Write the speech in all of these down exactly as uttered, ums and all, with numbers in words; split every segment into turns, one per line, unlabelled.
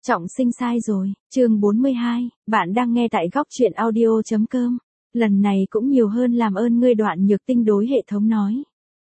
Trọng sinh sai rồi, chương bốn mươi hai, bạn đang nghe tại góc truyện audio chấm com. Lần này cũng nhiều hơn làm ơn ngươi. Đoạn Nhược Tinh đối hệ thống nói.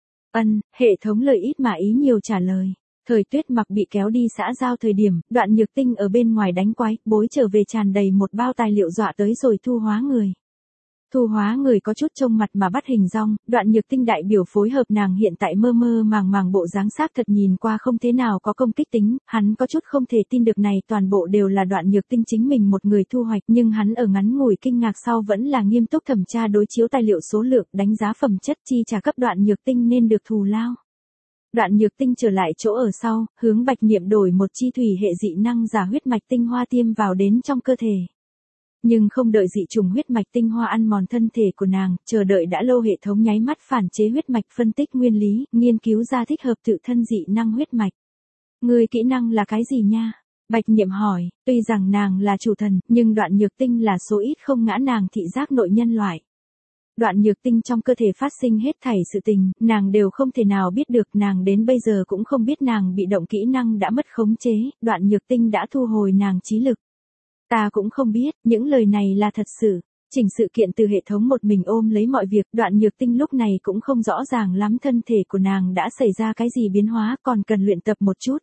Ân, hệ thống lời ít mà ý nhiều trả lời. Thời Tuyết Mặc bị kéo đi xã giao thời điểm, Đoạn Nhược Tinh ở bên ngoài đánh quái, bối trở về tràn đầy một bao tài liệu dọa tới rồi thu hóa người. Thu hóa người có chút trông mặt mà bắt hình dong, Đoạn Nhược Tinh đại biểu phối hợp nàng hiện tại mơ mơ màng màng bộ dáng xác thật nhìn qua không thế nào có công kích tính, hắn có chút không thể tin được này toàn bộ đều là Đoạn Nhược Tinh chính mình một người thu hoạch, nhưng hắn ở ngắn ngủi kinh ngạc sau vẫn là nghiêm túc thẩm tra đối chiếu tài liệu số lượng, đánh giá phẩm chất chi trả cấp Đoạn Nhược Tinh nên được thù lao. Đoạn Nhược Tinh trở lại chỗ ở sau, hướng Bạch Niệm đổi một chi thủy hệ dị năng giả huyết mạch tinh hoa tiêm vào đến trong cơ thể. Nhưng không đợi dị trùng huyết mạch tinh hoa ăn mòn thân thể của nàng, chờ đợi đã lâu hệ thống nháy mắt phản chế huyết mạch phân tích nguyên lý, nghiên cứu ra thích hợp tự thân dị năng huyết mạch. Người kỹ năng là cái gì nha? Bạch Niệm hỏi, tuy rằng nàng là chủ thần, nhưng Đoạn Nhược Tinh là số ít không ngã nàng thị giác nội nhân loại. Đoạn Nhược Tinh trong cơ thể phát sinh hết thảy sự tình, nàng đều không thể nào biết được, nàng đến bây giờ cũng không biết nàng bị động kỹ năng đã mất khống chế, Đoạn Nhược Tinh đã thu hồi nàng trí lực. Ta cũng không biết, những lời này là thật sự. Chỉnh sự kiện từ hệ thống một mình ôm lấy mọi việc, Đoạn Nhược Tinh lúc này cũng không rõ ràng lắm thân thể của nàng đã xảy ra cái gì biến hóa, còn cần luyện tập một chút.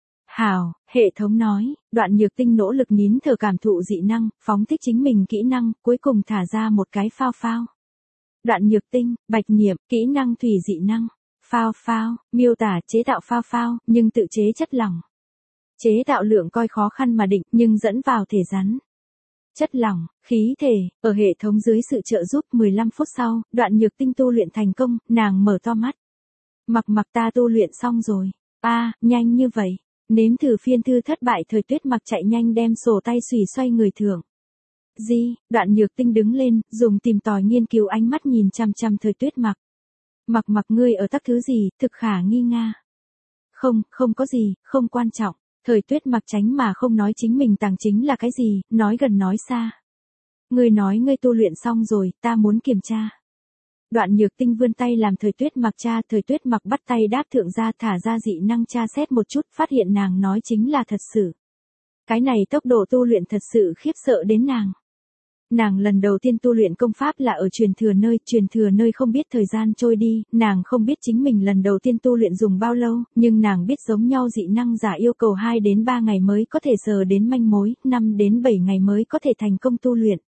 Hảo, hệ thống nói, Đoạn Nhược Tinh nỗ lực nín thở cảm thụ dị năng, phóng thích chính mình kỹ năng, cuối cùng thả ra một cái phao phao. Đoạn Nhược Tinh, Bạch Niệm, kỹ năng thủy dị năng. Phao phao, miêu tả chế tạo phao phao, nhưng tự chế chất lỏng. Chế tạo lượng coi khó khăn mà định, nhưng dẫn vào thể rắn. Chất lỏng, khí thể, ở hệ thống dưới sự trợ giúp mười lăm phút sau, Đoạn Nhược Tinh tu luyện thành công, nàng mở to mắt. Mặc mặc ta tu luyện xong rồi. A, à, nhanh như vậy. Nếm thử phiên thư thất bại. Thời Tuyết Mặc chạy nhanh đem sổ tay xùy xoay người thưởng. Gì? Đoạn Nhược Tinh đứng lên, dùng tìm tòi nghiên cứu ánh mắt nhìn chăm chăm Thời Tuyết Mặc. Mặc mặc ngươi ở tắc thứ gì, thực khả nghi nga. Không, không có gì, không quan trọng. Thời Tuyết Mặc tránh mà không nói chính mình tàng chính là cái gì, nói gần nói xa. Ngươi nói ngươi tu luyện xong rồi, ta muốn kiểm tra. Đoạn Nhược Tinh vươn tay làm Thời Tuyết Mặc tra, Thời Tuyết Mặc bắt tay đáp thượng ra thả ra dị năng tra xét một chút, phát hiện nàng nói chính là thật sự. Cái này tốc độ tu luyện thật sự khiếp sợ đến nàng. Nàng lần đầu tiên tu luyện công pháp là ở truyền thừa nơi, truyền thừa nơi không biết thời gian trôi đi, nàng không biết chính mình lần đầu tiên tu luyện dùng bao lâu, nhưng nàng biết giống nhau dị năng giả yêu cầu hai đến ba ngày mới có thể sờ đến manh mối, năm đến bảy ngày mới có thể thành công tu luyện.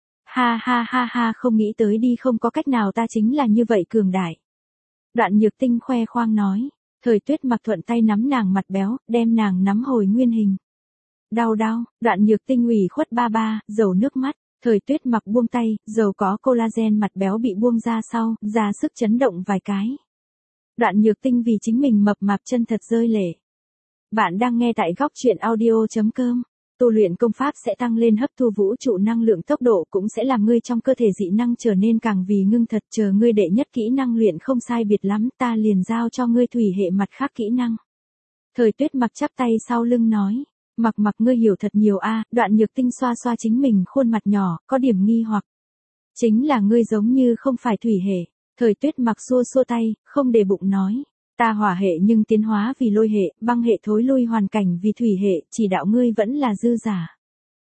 Ha ha ha ha, không nghĩ tới đi, không có cách nào, ta chính là như vậy cường đại. Đoạn Nhược Tinh khoe khoang nói. Thời Tuyết Mặc thuận tay nắm nàng mặt béo, đem nàng nắm hồi nguyên hình. Đau đau, Đoạn Nhược Tinh ủy khuất ba ba, dầu nước mắt. Thời Tuyết Mặc buông tay, dầu có collagen mặt béo bị buông ra sau, ra sức chấn động vài cái. Đoạn Nhược Tinh vì chính mình mập mạp chân thật rơi lệ. Bạn đang nghe tại góc truyện audio chấm com. Tu luyện công pháp sẽ tăng lên hấp thu vũ trụ năng lượng, tốc độ cũng sẽ làm ngươi trong cơ thể dị năng trở nên càng vì ngưng thật. Chờ ngươi đệ nhất kỹ năng luyện không sai biệt lắm, ta liền giao cho ngươi thủy hệ mặt khác kỹ năng. Thời Tuyết Mặc chắp tay sau lưng nói. Mặc mặc ngươi hiểu thật nhiều a. Đoạn Nhược Tinh xoa xoa chính mình khuôn mặt nhỏ, có điểm nghi hoặc. Chính là ngươi giống như không phải thủy hệ. Thời Tuyết Mặc xua xua tay, không để bụng nói. Ta hỏa hệ nhưng tiến hóa vì lôi hệ, băng hệ thối lui hoàn cảnh vì thủy hệ, chỉ đạo ngươi vẫn là dư giả.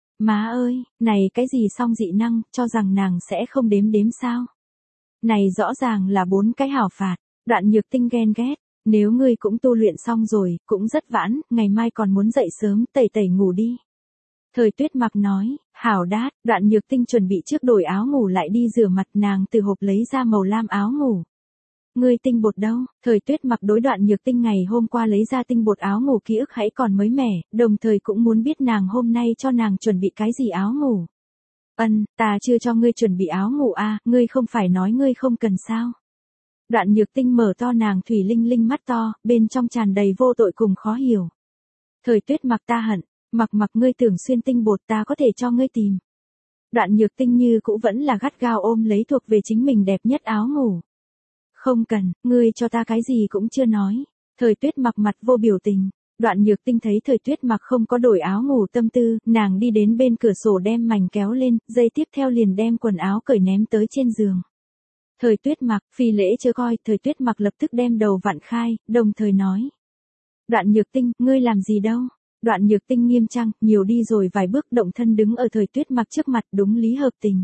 Má ơi, này cái gì song dị năng, cho rằng nàng sẽ không đếm đếm sao? Này rõ ràng là bốn cái hảo phạt. Đoạn Nhược Tinh ghen ghét. Nếu ngươi cũng tu luyện xong rồi, cũng rất vãn, ngày mai còn muốn dậy sớm, tẩy tẩy ngủ đi. Thời Tuyết Mặc nói, hảo đát. Đoạn Nhược Tinh chuẩn bị trước đổi áo ngủ lại đi rửa mặt, nàng từ hộp lấy ra màu lam áo ngủ. Ngươi tinh bột đâu? Thời Tuyết Mặc đối Đoạn Nhược Tinh ngày hôm qua lấy ra tinh bột áo ngủ ký ức hãy còn mới mẻ, đồng thời cũng muốn biết nàng hôm nay cho nàng chuẩn bị cái gì áo ngủ. Ân, ta chưa cho ngươi chuẩn bị áo ngủ a, à, ngươi không phải nói ngươi không cần sao? Đoạn Nhược Tinh mở to nàng thủy linh linh mắt to, bên trong tràn đầy vô tội cùng khó hiểu. Thời Tuyết Mặc ta hận, mặc mặc ngươi tưởng xuyên tinh bột ta có thể cho ngươi tìm. Đoạn Nhược Tinh như cũ vẫn là gắt gao ôm lấy thuộc về chính mình đẹp nhất áo ngủ. Không cần, ngươi cho ta cái gì cũng chưa nói. Thời Tuyết Mặc mặt vô biểu tình. Đoạn Nhược Tinh thấy Thời Tuyết Mặc không có đổi áo ngủ tâm tư, nàng đi đến bên cửa sổ đem mảnh kéo lên, giây tiếp theo liền đem quần áo cởi ném tới trên giường. Thời Tuyết Mặc, phi lễ chưa coi, Thời Tuyết Mặc lập tức đem đầu vặn khai, đồng thời nói. Đoạn Nhược Tinh, ngươi làm gì đâu? Đoạn Nhược Tinh nghiêm trang, nhiều đi rồi vài bước động thân đứng ở Thời Tuyết Mặc trước mặt, đúng lý hợp tình.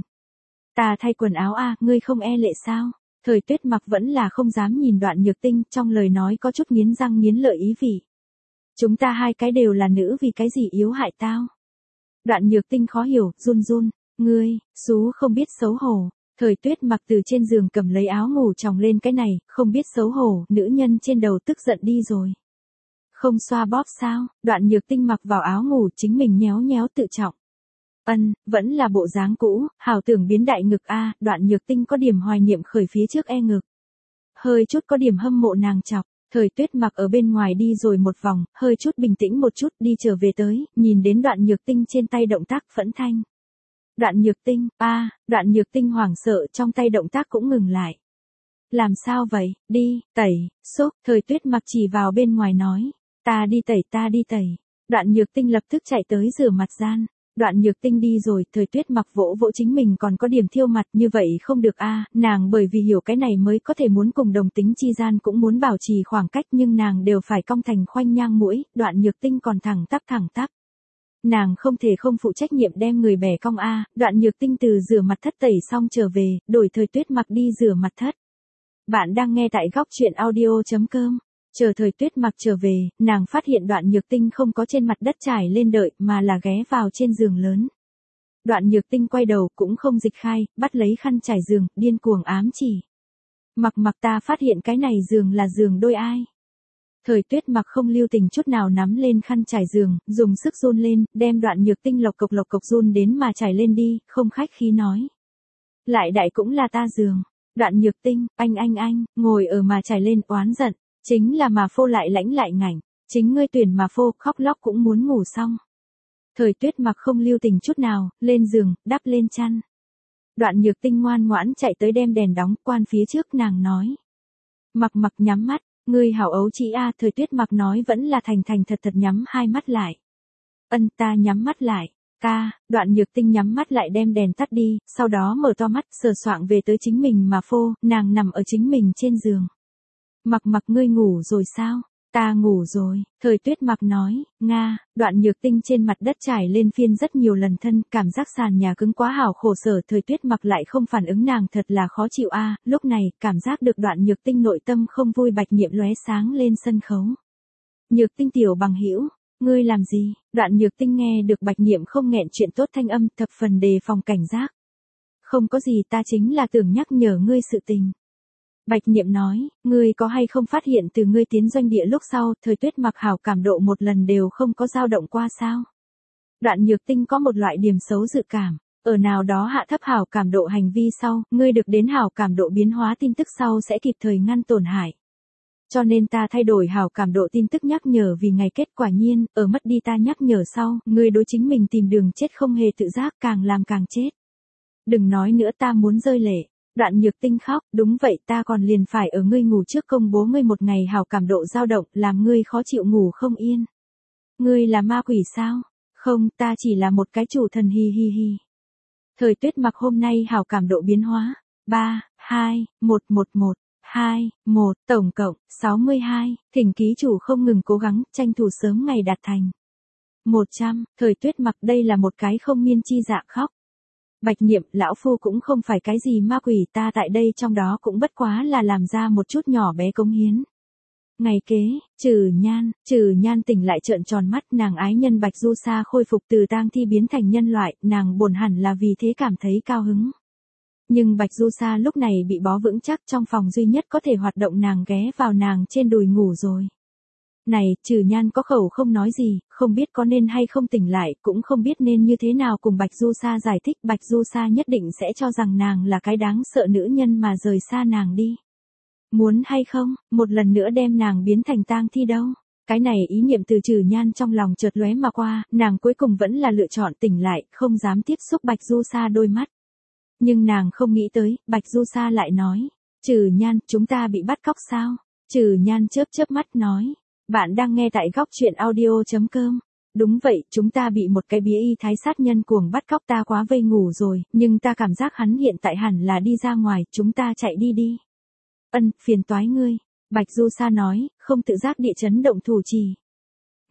Ta thay quần áo a, ngươi không e lệ sao? Thời Tuyết Mặc vẫn là không dám nhìn Đoạn Nhược Tinh, trong lời nói có chút nghiến răng nghiến lợi ý vị. Chúng ta hai cái đều là nữ, vì cái gì yếu hại tao? Đoạn Nhược Tinh khó hiểu, run run, ngươi, xú không biết xấu hổ. Thời Tuyết Mặc từ trên giường cầm lấy áo ngủ chồng lên, cái này, không biết xấu hổ, nữ nhân trên đầu tức giận đi rồi. Không xoa bóp sao? Đoạn Nhược Tinh mặc vào áo ngủ, chính mình nhéo nhéo tự trọng. Ân, vẫn là bộ dáng cũ, hảo tưởng biến đại ngực a. Đoạn Nhược Tinh có điểm hoài niệm khởi phía trước e ngực. Hơi chút có điểm hâm mộ nàng chọc. Thời Tuyết Mặc ở bên ngoài đi rồi một vòng, hơi chút bình tĩnh một chút, đi trở về tới, nhìn đến Đoạn Nhược Tinh trên tay động tác phẫn thanh. Đoạn Nhược Tinh, a, Đoạn Nhược Tinh hoảng sợ, trong tay động tác cũng ngừng lại. Làm sao vậy? Đi, tẩy, xúc. Thời Tuyết Mặc chỉ vào bên ngoài nói, ta đi tẩy, ta đi tẩy. Đoạn Nhược Tinh lập tức chạy tới rửa mặt gian. Đoạn Nhược Tinh đi rồi, Thời Tuyết Mặc vỗ vỗ chính mình còn có điểm thiêu mặt, như vậy không được a, nàng bởi vì hiểu cái này mới có thể muốn cùng đồng tính chi gian cũng muốn bảo trì khoảng cách, nhưng nàng đều phải cong thành khoanh nhang mũi, Đoạn Nhược Tinh còn thẳng tắp thẳng tắp. Nàng không thể không phụ trách nhiệm đem người bẻ cong a. Đoạn Nhược Tinh từ rửa mặt thất tẩy xong trở về, đổi Thời Tuyết Mặc đi rửa mặt thất. Bạn đang nghe tại góc truyện audio chấm com. Chờ Thời Tuyết Mặc trở về, nàng phát hiện Đoạn Nhược Tinh không có trên mặt đất trải lên đợi, mà là ghé vào trên giường lớn. Đoạn Nhược Tinh quay đầu, cũng không dịch khai, bắt lấy khăn trải giường, điên cuồng ám chỉ. Mặc Mặc, ta phát hiện cái này giường là giường đôi ai. Thời Tuyết Mặc không lưu tình chút nào nắm lên khăn trải giường, dùng sức run lên, đem Đoạn Nhược Tinh lộc cộc lộc cộc run đến mà trải lên đi, không khách khí nói. Lại đại cũng là ta giường. Đoạn Nhược Tinh, anh anh anh, ngồi ở mà trải lên oán giận. Chính là mà phô lại lãnh lại ngảnh, chính ngươi tuyển mà phô, khóc lóc cũng muốn ngủ xong. Thời Tuyết Mặc không lưu tình chút nào, lên giường, đắp lên chăn. Đoạn Nhược Tinh ngoan ngoãn chạy tới đem đèn đóng, quan phía trước nàng nói. Mặc Mặc nhắm mắt, ngươi hảo ấu chị a. Thời Tuyết Mặc nói vẫn là thành thành thật thật nhắm hai mắt lại. Ân, ta nhắm mắt lại. Ca, Đoạn Nhược Tinh nhắm mắt lại đem đèn tắt đi, sau đó mở to mắt, sờ soạng về tới chính mình mà phô, nàng nằm ở chính mình trên giường. Mặc Mặc, ngươi ngủ rồi sao? Ta ngủ rồi, Thời Tuyết Mặc nói. Nga. Đoạn Nhược Tinh trên mặt đất trải lên phiên rất nhiều lần thân, cảm giác sàn nhà cứng quá hảo khổ sở. Thời Tuyết Mặc lại không phản ứng nàng, thật là khó chịu a. Lúc này, cảm giác được Đoạn Nhược Tinh nội tâm không vui, Bạch Niệm lóe sáng lên sân khấu. Nhược Tinh tiểu bằng hữu, ngươi làm gì? Đoạn Nhược Tinh nghe được Bạch Niệm không nghẹn chuyện tốt thanh âm, thập phần đề phòng cảnh giác. Không có gì, ta chính là tưởng nhắc nhở ngươi sự tình. Bạch Niệm nói, ngươi có hay không phát hiện từ ngươi tiến doanh địa lúc sau, Thời Tuyết Mặc hảo cảm độ một lần đều không có dao động qua sao? Đoạn Nhược Tinh có một loại điểm xấu dự cảm, ở nào đó hạ thấp hảo cảm độ hành vi sau, ngươi được đến hảo cảm độ biến hóa tin tức sau sẽ kịp thời ngăn tổn hại. Cho nên ta thay đổi hảo cảm độ tin tức nhắc nhở vì ngày kết, quả nhiên, ở mất đi ta nhắc nhở sau, ngươi đối chính mình tìm đường chết không hề tự giác, càng làm càng chết. Đừng nói nữa, ta muốn rơi lệ. Đoạn Nhược Tinh khóc, đúng vậy, ta còn liền phải ở ngươi ngủ trước công bố ngươi một ngày hảo cảm độ dao động, làm ngươi khó chịu ngủ không yên. Ngươi là ma quỷ sao? Không, ta chỉ là một cái chủ thần, hi hi hi. Thời Tuyết Mặc hôm nay hảo cảm độ biến hóa. ba, hai, một một một, hai, một, tổng cộng, sáu mươi hai, thỉnh ký chủ không ngừng cố gắng, tranh thủ sớm ngày đạt thành. một trăm, Thời Tuyết Mặc, đây là một cái không miên chi dạ khóc. Bạch Niệm, lão phu cũng không phải cái gì ma quỷ, ta tại đây trong đó cũng bất quá là làm ra một chút nhỏ bé cống hiến. Ngày kế, Trừ Nhan, Trừ Nhan tỉnh lại trợn tròn mắt, nàng ái nhân Bạch Du Sa khôi phục từ tang thi biến thành nhân loại, nàng buồn hẳn là vì thế cảm thấy cao hứng. Nhưng Bạch Du Sa lúc này bị bó vững chắc, trong phòng duy nhất có thể hoạt động nàng ghé vào nàng trên đùi ngủ rồi. Này, Trừ Nhan có khẩu không nói gì, không biết có nên hay không tỉnh lại, cũng không biết nên như thế nào cùng Bạch Du Sa giải thích. Bạch Du Sa nhất định sẽ cho rằng nàng là cái đáng sợ nữ nhân mà rời xa nàng đi. Muốn hay không, một lần nữa đem nàng biến thành tang thi đâu. Cái này ý niệm từ Trừ Nhan trong lòng chợt lóe mà qua, nàng cuối cùng vẫn là lựa chọn tỉnh lại, không dám tiếp xúc Bạch Du Sa đôi mắt. Nhưng nàng không nghĩ tới, Bạch Du Sa lại nói, Trừ Nhan, chúng ta bị bắt cóc sao? Trừ Nhan chớp chớp mắt nói. Bạn đang nghe tại góc truyện audio chấm com. Đúng vậy, chúng ta bị một cái bí y thái sát nhân cuồng bắt cóc, ta quá vây ngủ rồi, nhưng ta cảm giác hắn hiện tại hẳn là đi ra ngoài, chúng ta chạy đi đi. Ân, phiền toái ngươi. Bạch Du Sa nói, không tự giác địa chấn động thủ trì.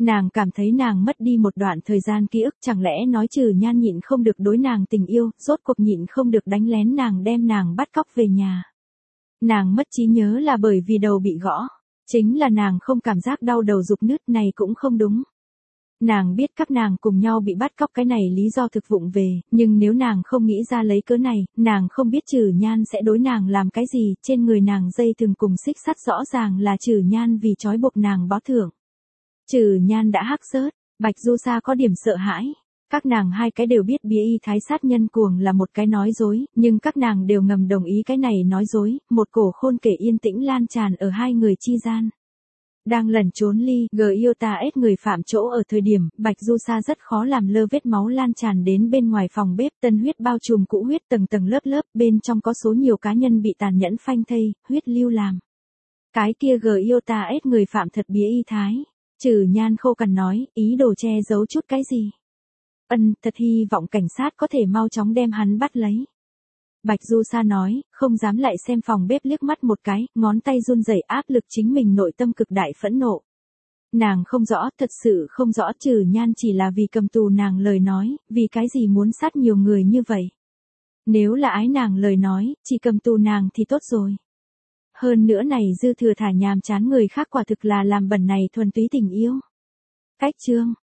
Nàng cảm thấy nàng mất đi một đoạn thời gian ký ức, chẳng lẽ nói Trừ Nhan nhịn không được đối nàng tình yêu, rốt cuộc nhịn không được đánh lén nàng đem nàng bắt cóc về nhà. Nàng mất trí nhớ là bởi vì đầu bị gõ, chính là nàng không cảm giác đau đầu rục nứt này cũng không đúng. Nàng biết các nàng cùng nhau bị bắt cóc cái này lý do thực vụng về, nhưng nếu nàng không nghĩ ra lấy cớ này, nàng không biết Trừ Nhan sẽ đối nàng làm cái gì, trên người nàng dây thừng cùng xích sắt rõ ràng là Trừ Nhan vì trói buộc nàng báo thưởng. Trừ Nhan đã hắc rớt, Bạch Du Sa có điểm sợ hãi. Các nàng hai cái đều biết bía y thái sát nhân cuồng là một cái nói dối, nhưng các nàng đều ngầm đồng ý cái này nói dối, một cổ khôn kể yên tĩnh lan tràn ở hai người chi gian. Đang lẩn trốn ly, Giota ép người phạm chỗ ở thời điểm, Bạch Du Sa rất khó làm lơ vết máu lan tràn đến bên ngoài phòng bếp, tân huyết bao trùm cũ huyết tầng tầng lớp lớp, bên trong có số nhiều cá nhân bị tàn nhẫn phanh thây, huyết lưu làm. Cái kia Giota ép người phạm thật bía y thái. Trừ Nhan khô cằn nói, ý đồ che giấu chút cái gì. Ân, thật hy vọng cảnh sát có thể mau chóng đem hắn bắt lấy. Bạch Du Sa nói, không dám lại xem phòng bếp liếc mắt một cái, ngón tay run rẩy áp lực chính mình nội tâm cực đại phẫn nộ. Nàng không rõ, thật sự không rõ Trừ Nhan chỉ là vì cầm tù nàng lời nói, vì cái gì muốn sát nhiều người như vậy. Nếu là ái nàng lời nói, chỉ cầm tù nàng thì tốt rồi. Hơn nữa này dư thừa thả nhàm chán người khác quả thực là làm bẩn này thuần túy tình yêu. Cách chương